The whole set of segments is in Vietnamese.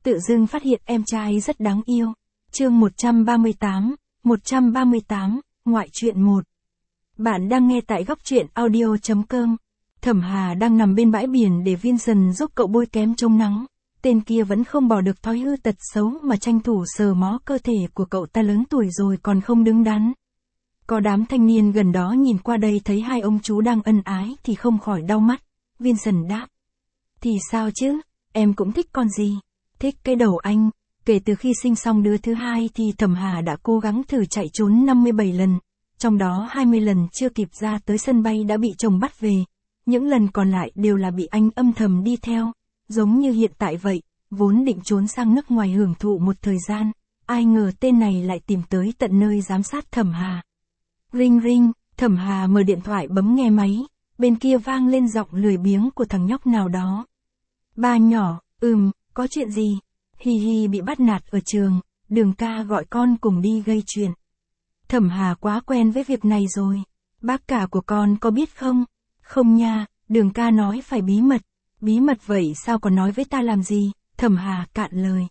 tự dưng phát hiện em trai rất đáng yêu. Chương 138, ngoại truyện 1. Bạn đang nghe tại góc truyện audio.com. Thẩm Hà đang nằm bên bãi biển để Vincent giúp cậu bôi kem chống nắng. Tên kia vẫn không bỏ được thói hư tật xấu mà tranh thủ sờ mó cơ thể của cậu ta, lớn tuổi rồi còn không đứng đắn. Có đám thanh niên gần đó nhìn qua đây thấy hai ông chú đang ân ái thì không khỏi đau mắt. Vincent đáp: thì sao chứ, em cũng thích con gì? Thích cái đầu anh. Kể từ khi sinh xong đứa thứ hai thì Thẩm Hà đã cố gắng thử chạy trốn 57 lần, trong đó 20 lần chưa kịp ra tới sân bay đã bị chồng bắt về. Những lần còn lại đều là bị anh âm thầm đi theo, giống như hiện tại vậy, vốn định trốn sang nước ngoài hưởng thụ một thời gian, ai ngờ tên này lại tìm tới tận nơi giám sát Thẩm Hà. Ring ring, Thẩm Hà mở điện thoại bấm nghe máy, bên kia vang lên giọng lười biếng của thằng nhóc nào đó. Ba nhỏ, có chuyện gì? Hi hi, bị bắt nạt ở trường, Đường ca gọi con cùng đi gây chuyện. Thẩm Hà quá quen với việc này rồi. Bác cả của con có biết không? Không nha, Đường ca nói phải bí mật. Bí mật vậy sao còn nói với ta làm gì? Thẩm Hà cạn lời.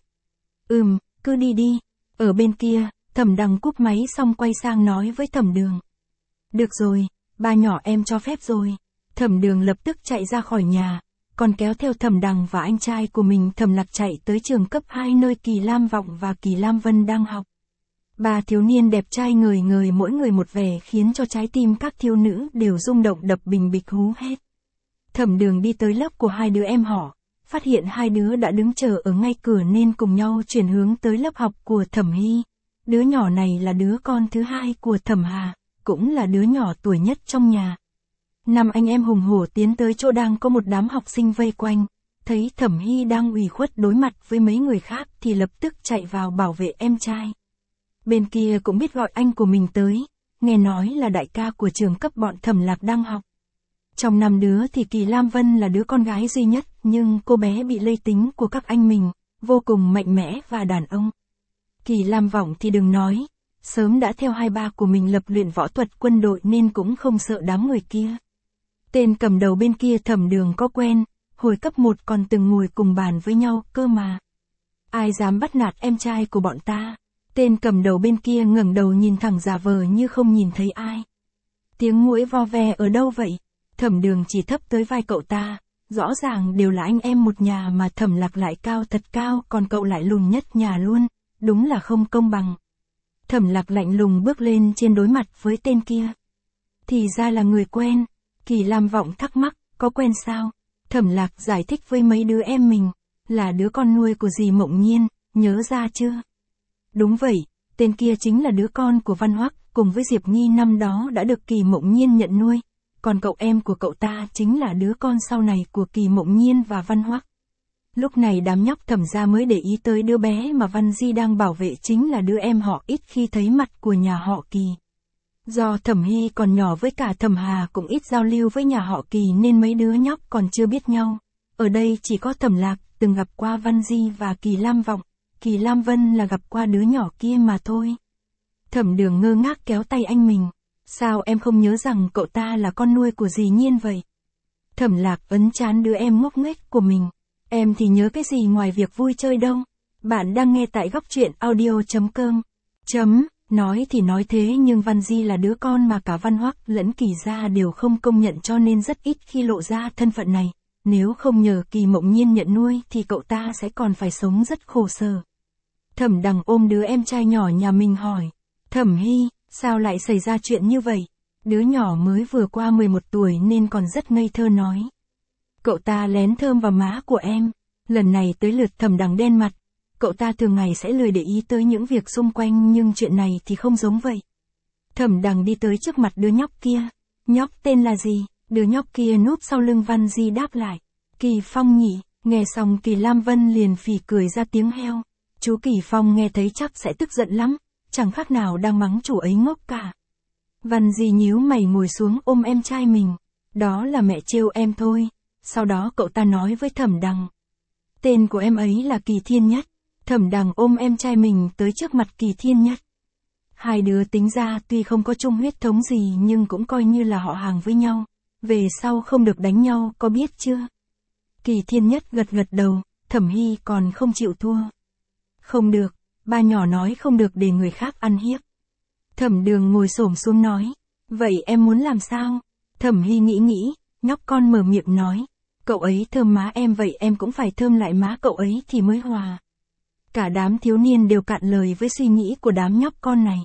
Cứ đi đi. Ở bên kia, Thẩm Đằng cúp máy xong quay sang nói với Thẩm Đường. Được rồi, ba nhỏ em cho phép rồi. Thẩm Đường lập tức chạy ra khỏi nhà, còn kéo theo Thẩm Đằng và anh trai của mình Thẩm Lạc chạy tới trường cấp 2 nơi Kỳ Lam Vọng và Kỳ Lam Vân đang học. Ba thiếu niên đẹp trai ngời ngời mỗi người một vẻ khiến cho trái tim các thiếu nữ đều rung động đập bình bịch hú hét. Thẩm Đường đi tới lớp của hai đứa em họ, phát hiện hai đứa đã đứng chờ ở ngay cửa nên cùng nhau chuyển hướng tới lớp học của Thẩm Hy. Đứa nhỏ này là đứa con thứ hai của Thẩm Hà, cũng là đứa nhỏ tuổi nhất trong nhà. Năm anh em hùng hổ tiến tới chỗ đang có một đám học sinh vây quanh, thấy Thẩm Hy đang ủy khuất đối mặt với mấy người khác thì lập tức chạy vào bảo vệ em trai. Bên kia cũng biết gọi anh của mình tới, nghe nói là đại ca của trường cấp bọn Thẩm Lạc đang học. Trong 5 đứa thì Kỳ Lam Vân là đứa con gái duy nhất, nhưng cô bé bị lây tính của các anh mình, vô cùng mạnh mẽ và đàn ông. Kỳ Lam Vọng thì đừng nói, sớm đã theo hai ba của mình lập luyện võ thuật quân đội nên cũng không sợ đám người kia. Tên cầm đầu bên kia Thẩm Đường có quen, hồi cấp 1 còn từng ngồi cùng bàn với nhau cơ mà. Ai dám bắt nạt em trai của bọn ta? Tên cầm đầu bên kia ngẩng đầu nhìn thẳng giả vờ như không nhìn thấy ai. Tiếng muỗi vo ve ở đâu vậy? Thẩm Đường chỉ thấp tới vai cậu ta, rõ ràng đều là anh em một nhà mà Thẩm Lạc lại cao thật cao còn cậu lại lùn nhất nhà luôn, đúng là không công bằng. Thẩm Lạc lạnh lùng bước lên trên đối mặt với tên kia. Thì ra là người quen. Kỳ Lam Vọng thắc mắc, có quen sao? Thẩm Lạc giải thích với mấy đứa em mình, là đứa con nuôi của dì Mộng Nhiên, nhớ ra chưa? Đúng vậy, tên kia chính là đứa con của Văn Hoắc, cùng với Diệp Nhi năm đó đã được Kỳ Mộng Nhiên nhận nuôi, còn cậu em của cậu ta chính là đứa con sau này của Kỳ Mộng Nhiên và Văn Hoắc. Lúc này đám nhóc Thẩm gia mới để ý tới đứa bé mà Văn Di đang bảo vệ chính là đứa em họ ít khi thấy mặt của nhà họ Kỳ. Do Thẩm Hy còn nhỏ với cả Thẩm Hà cũng ít giao lưu với nhà họ Kỳ nên mấy đứa nhóc còn chưa biết nhau. Ở đây chỉ có Thẩm Lạc từng gặp qua Văn Di và Kỳ Lam Vọng, Kỳ Lam Vân là gặp qua đứa nhỏ kia mà thôi. Thẩm Đường ngơ ngác kéo tay anh mình. Sao em không nhớ rằng cậu ta là con nuôi của dì Nhiên vậy? Thẩm Lạc ấn trán đứa em ngốc nghếch của mình. Em thì nhớ cái gì ngoài việc vui chơi đâu. Bạn đang nghe tại góc truyện audio.com. Nói thì nói thế nhưng Văn Di là đứa con mà cả Văn Hoắc lẫn Kỳ gia đều không công nhận cho nên rất ít khi lộ ra thân phận này. Nếu không nhờ Kỳ Mộng Nhiên nhận nuôi thì cậu ta sẽ còn phải sống rất khổ sở. Thẩm Đằng ôm đứa em trai nhỏ nhà mình hỏi. Thẩm Hy, sao lại xảy ra chuyện như vậy? Đứa nhỏ mới vừa qua 11 tuổi nên còn rất ngây thơ nói. Cậu ta lén thơm vào má của em. Lần này tới lượt Thẩm Đằng đen mặt. Cậu ta thường ngày sẽ lười để ý tới những việc xung quanh nhưng chuyện này thì không giống vậy. Thẩm Đằng đi tới trước mặt đứa nhóc kia. Nhóc tên là gì? Đứa nhóc kia núp sau lưng Văn Di đáp lại. Kỳ Phong nhỉ? Nghe xong Kỳ Lam Vân liền phì cười ra tiếng heo. Chú Kỳ Phong nghe thấy chắc sẽ tức giận lắm, chẳng khác nào đang mắng chủ ấy ngốc cả. Văn Di nhíu mày ngồi xuống ôm em trai mình. Đó là mẹ trêu em thôi. Sau đó cậu ta nói với Thẩm Đằng. Tên của em ấy là Kỳ Thiên Nhất. Thẩm Đằng ôm em trai mình tới trước mặt Kỳ Thiên Nhất. Hai đứa tính ra tuy không có chung huyết thống gì nhưng cũng coi như là họ hàng với nhau. Về sau không được đánh nhau có biết chưa? Kỳ Thiên Nhất gật gật đầu, Thẩm Hy còn không chịu thua. Không được, ba nhỏ nói không được để người khác ăn hiếp. Thẩm Đường ngồi xổm xuống nói, vậy em muốn làm sao? Thẩm Hy nghĩ, nhóc con mở miệng nói, cậu ấy thơm má em vậy em cũng phải thơm lại má cậu ấy thì mới hòa. Cả đám thiếu niên đều cạn lời với suy nghĩ của đám nhóc con này.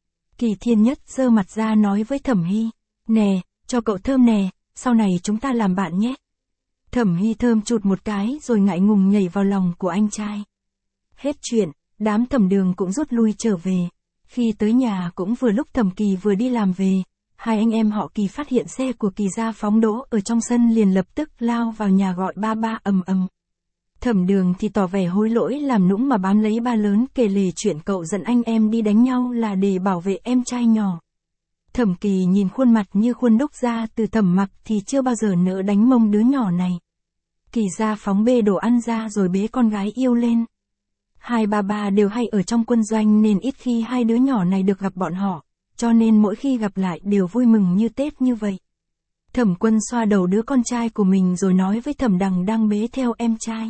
Kỳ Thiên Nhất giơ mặt ra nói với Thẩm Hy, nè, cho cậu thơm nè, sau này chúng ta làm bạn nhé. Thẩm Hy thơm chụt một cái rồi ngại ngùng nhảy vào lòng của anh trai. Hết chuyện, đám Thẩm Đường cũng rút lui trở về. Khi tới nhà cũng vừa lúc Thẩm Kỳ vừa đi làm về, hai anh em họ Kỳ phát hiện xe của Kỳ Gia Phóng đỗ ở trong sân liền lập tức lao vào nhà gọi ba ba ầm ầm. Thẩm Đường thì tỏ vẻ hối lỗi làm nũng mà bám lấy ba lớn kể lể chuyện cậu dẫn anh em đi đánh nhau là để bảo vệ em trai nhỏ. Thẩm Kỳ nhìn khuôn mặt như khuôn đúc ra từ Thẩm Mặc thì chưa bao giờ nỡ đánh mông đứa nhỏ này. Kỳ Gia Phóng bê đồ ăn ra rồi bế con gái yêu lên. Hai ba ba đều hay ở trong quân doanh nên ít khi hai đứa nhỏ này được gặp bọn họ, cho nên mỗi khi gặp lại đều vui mừng như Tết như vậy. Thẩm Quân xoa đầu đứa con trai của mình rồi nói với Thẩm Đằng đang bế theo em trai.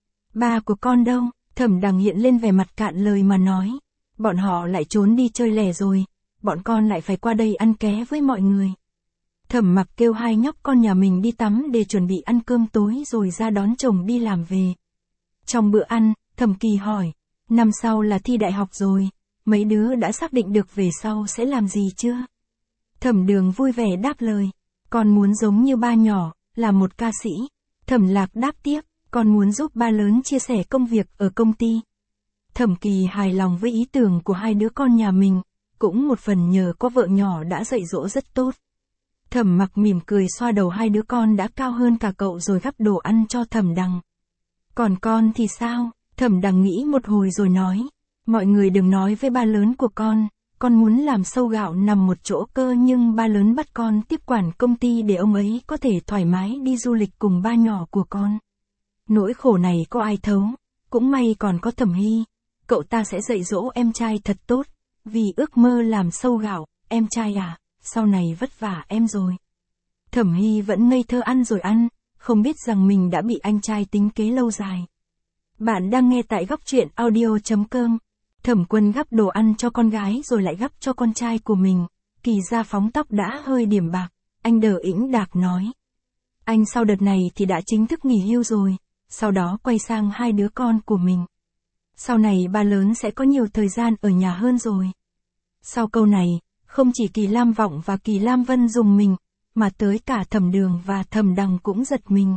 Ba của con đâu? Thẩm Đằng hiện lên vẻ mặt cạn lời mà nói. Bọn họ lại trốn đi chơi lẻ rồi, bọn con lại phải qua đây ăn ké với mọi người. Thẩm Mặc kêu hai nhóc con nhà mình đi tắm để chuẩn bị ăn cơm tối rồi ra đón chồng đi làm về. Trong bữa ăn, Thẩm Kỳ hỏi, năm sau là thi đại học rồi, mấy đứa đã xác định được về sau sẽ làm gì chưa? Thẩm Đường vui vẻ đáp lời, con muốn giống như ba nhỏ, là một ca sĩ. Thẩm Lạc đáp tiếp, con muốn giúp ba lớn chia sẻ công việc ở công ty. Thẩm Kỳ hài lòng với ý tưởng của hai đứa con nhà mình, cũng một phần nhờ có vợ nhỏ đã dạy dỗ rất tốt. Thẩm Mặc mỉm cười xoa đầu hai đứa con đã cao hơn cả cậu rồi gắp đồ ăn cho Thẩm Đằng. Còn con thì sao? Thẩm Đằng nghĩ một hồi rồi nói, mọi người đừng nói với ba lớn của con muốn làm sâu gạo nằm một chỗ cơ nhưng ba lớn bắt con tiếp quản công ty để ông ấy có thể thoải mái đi du lịch cùng ba nhỏ của con. Nỗi khổ này có ai thấu, cũng may còn có Thẩm Hy, cậu ta sẽ dạy dỗ em trai thật tốt, vì ước mơ làm sâu gạo, em trai à, sau này vất vả em rồi. Thẩm Hy vẫn ngây thơ ăn rồi ăn, không biết rằng mình đã bị anh trai tính kế lâu dài. Bạn đang nghe tại Góc Truyện Audio.com. Thẩm Quân gắp đồ ăn cho con gái rồi lại gắp cho con trai của mình. Kỳ Gia Phóng tóc đã hơi điểm bạc, anh đờ ĩnh đạc nói. Anh sau đợt này thì đã chính thức nghỉ hưu rồi, sau đó quay sang hai đứa con của mình. Sau này ba lớn sẽ có nhiều thời gian ở nhà hơn rồi. Sau câu này, không chỉ Kỳ Lam Vọng và Kỳ Lam Vân dùng mình, mà tới cả Thẩm Đường và Thẩm Đằng cũng giật mình.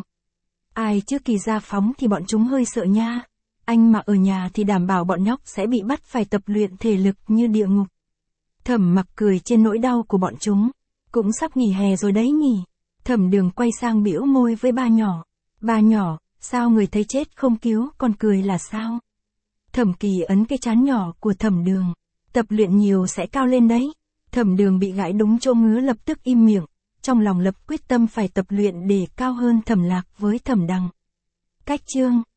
Ai trước Kỳ Gia Phóng thì bọn chúng hơi sợ nha. Anh mà ở nhà thì đảm bảo bọn nhóc sẽ bị bắt phải tập luyện thể lực như địa ngục. Thẩm Mặc cười trên nỗi đau của bọn chúng. Cũng sắp nghỉ hè rồi đấy nhỉ. Thẩm Đường quay sang bĩu môi với ba nhỏ. Ba nhỏ, sao người thấy chết không cứu còn cười là sao? Thẩm Kỳ ấn cái trán nhỏ của Thẩm Đường. Tập luyện nhiều sẽ cao lên đấy. Thẩm Đường bị gãi đúng chỗ ngứa lập tức im miệng. Trong lòng lập quyết tâm phải tập luyện để cao hơn Thẩm Lạc với Thẩm Đằng. Cách chương